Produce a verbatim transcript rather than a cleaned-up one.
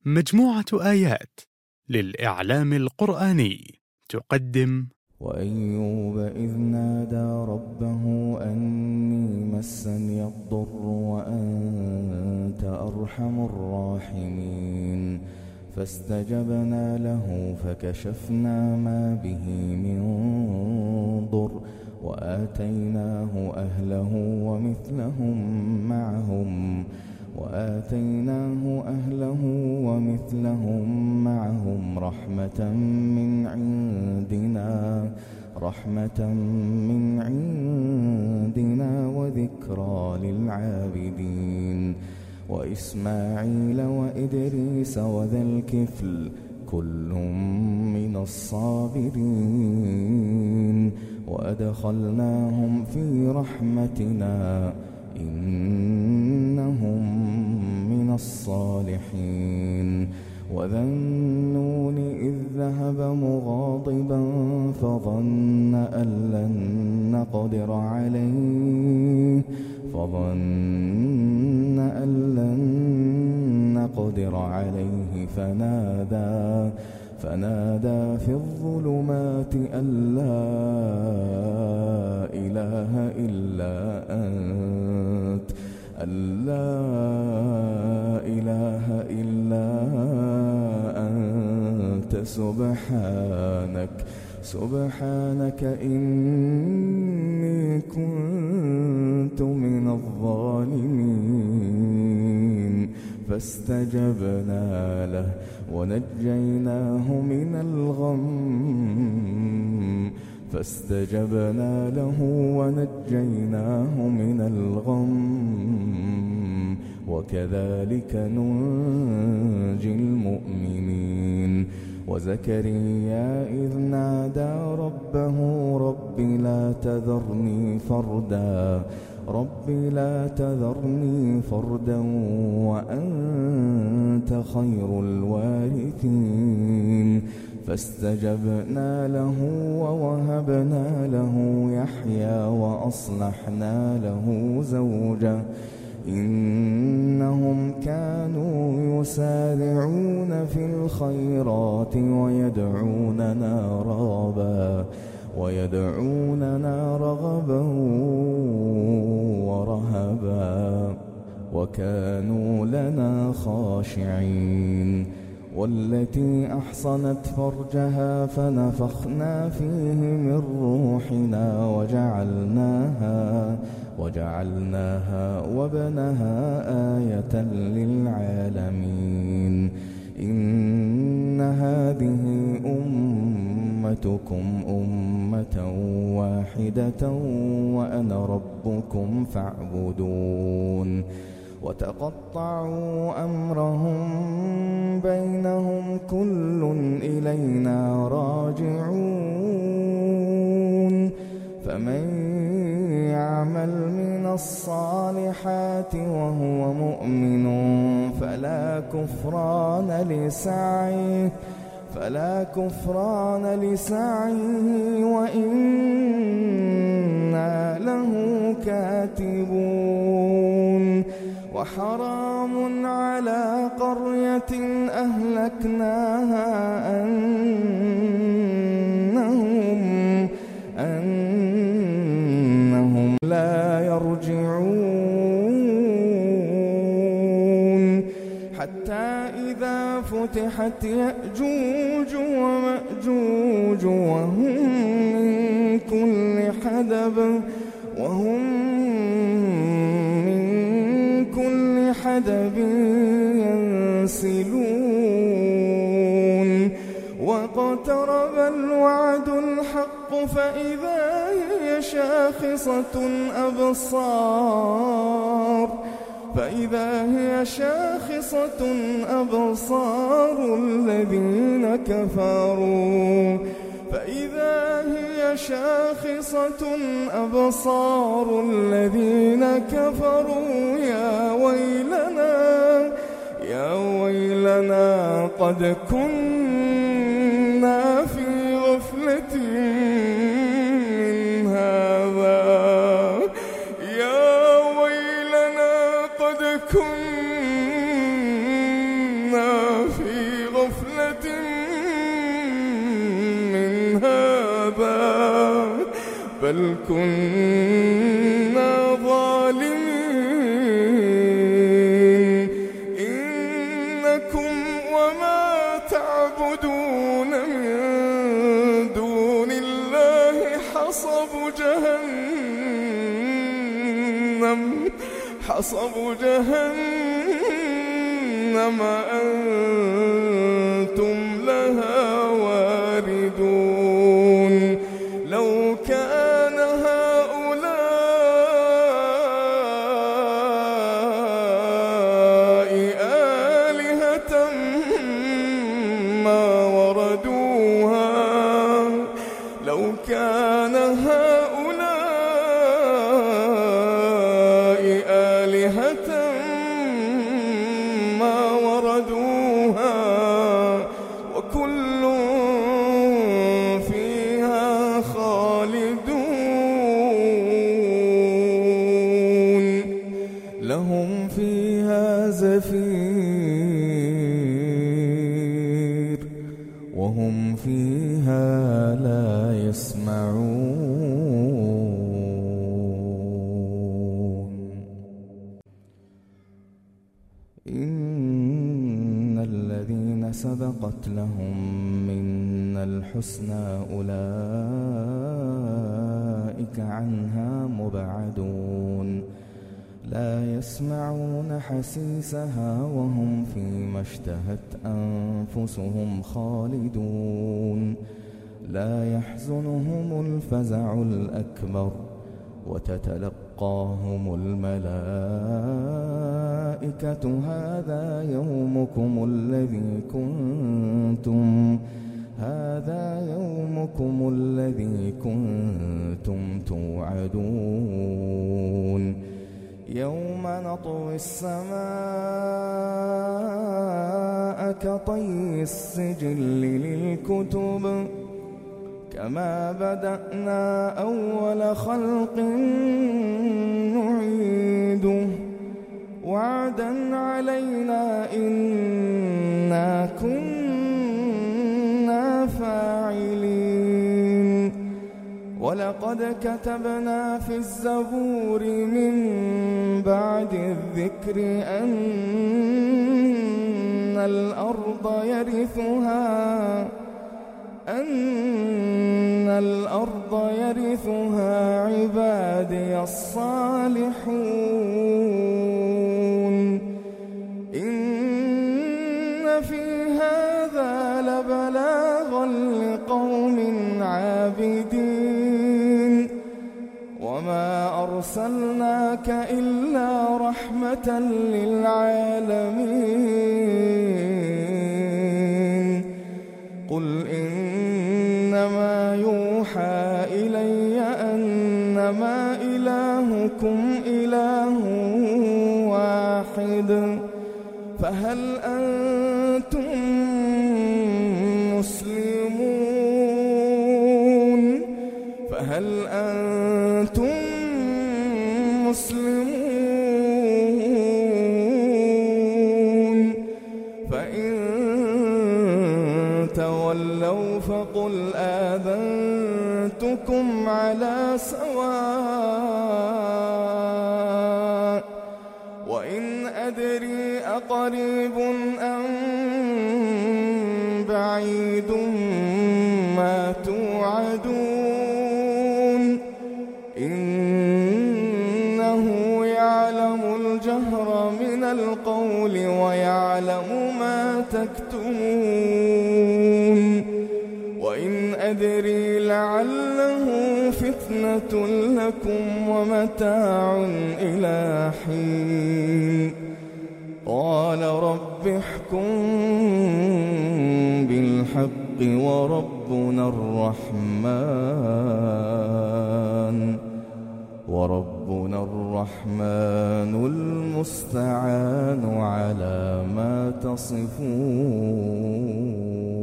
مجموعة آيات للإعلام القرآني تقدم وأيوب إذ نادى ربه أني مسني الضر وأنت أرحم الراحمين فاستجبنا له فكشفنا ما به من ضر وآتيناه أهله ومثلهم معهم وآتيناه أهله ومثلهم معهم رحمة من عندنا رحمة من عندنا وذكرى للعابدين وإسماعيل وإدريس وذا الكفل كل من الصابرين وأدخلناهم في رحمتنا إنهم من الصالحين وذا النون إذ ذهب مغاضبا فظن أن لن نقدر عليه فظن أن لن نقدر عليه فنادى فنادى في الظلمات أن لا إله إلا أنت أن لا إله إلا أنت سبحانك سبحانك إني كنت من الظالمين فاستجبنا له ونجيناه من الغم فاستجبنا له ونجيناه من الغم وكذلك ننجي المؤمنين وزكريا إذ نادى ربه رب لا تذرني فردا رب لا تذرني فردا وأنت خير الوارثين فاستجبنا له ووهبنا له يحيى وأصلحنا له زوجه إنهم كانوا يسارعون في الخيرات ويدعوننا رغبا ويدعوننا رغبا ورهبا وكانوا لنا خاشعين والتي أحصنت فرجها فنفخنا فيه من روحنا وجعلناها وجعلناها وابنها آية للعالمين إن هذه أمتكم أمة واحدة وأنا ربكم فاعبدون وتقطعوا أمرهم بينهم كل إلينا راجعون فمن يعمل من الصالحات وهو مؤمن فلا كفران لسعيه فلا كفران لسعيه وإنا له كاتبون وحرام على قرية أهلكناها أنهم أنهم لا يرجعون حتى إذا فتحت يأجوج ومأجوج وهم من كل حدب وهم من كل حدب ينسلون واقترب الوعد الحق فإذا هي شاخصة أبصار فإذا هي شاخصة أبصار الذين كفروا فإذا هي شاخصة أبصار الذين كفروا يا ويلنا يا ويلنا قد كنا في غفلة من هذا يا ويلنا قد كنا في بفاحشة من هذا بل كنا ظالمين إنكم وما تعبدون من دون الله حصب جهنم حصب جهنم أنتم لها واردون لو كان هؤلاء آلهة ما وردوها لو كان هؤلاء آلهة ما وردوها وكل فيها خالدون لهم فيها زفير وهم فيها لا يسمعون إن الذين سبقت لهم منا الحسنى أولئك عنها مبعدون لا يسمعون حسيسها وهم فيما اشتهت أنفسهم خالدون لا يحزنهم الفزع الأكبر وتتلقاهم الملائكة هذا يومكم الذي كنتم هذا يومكم الذي كنتم توعدون يوم نطوي السماء كطي السجل للكتب كما بدأنا أول خلق نعيده وعدا علينا إنا كنا فاعلين ولقد كتبنا في الزبور من بعد الذكر أن الأرض يرثها أن الأرض يرثها عبادي الصالحون إن في هذا لبلاغا لقوم عابدين وما أرسلناك إلا رحمة للعالمين قل إنما يوحى إلي أنما إلهكم إله واحد فهل أنتم مسلمون فهل أنتم مسلمون فإن تولوا فقل آذنتكم على سواء وإن أدري أقريب أم بعيد ما توعدون إنه يعلم الجهر من القول ويعلم ما تكتمون وإن أدري لعله فتنة لكم ومتاع إلى حين قال رب احكم بالحق وربنا الرحمن وربنا الرحمن المستعان على ما تصفون.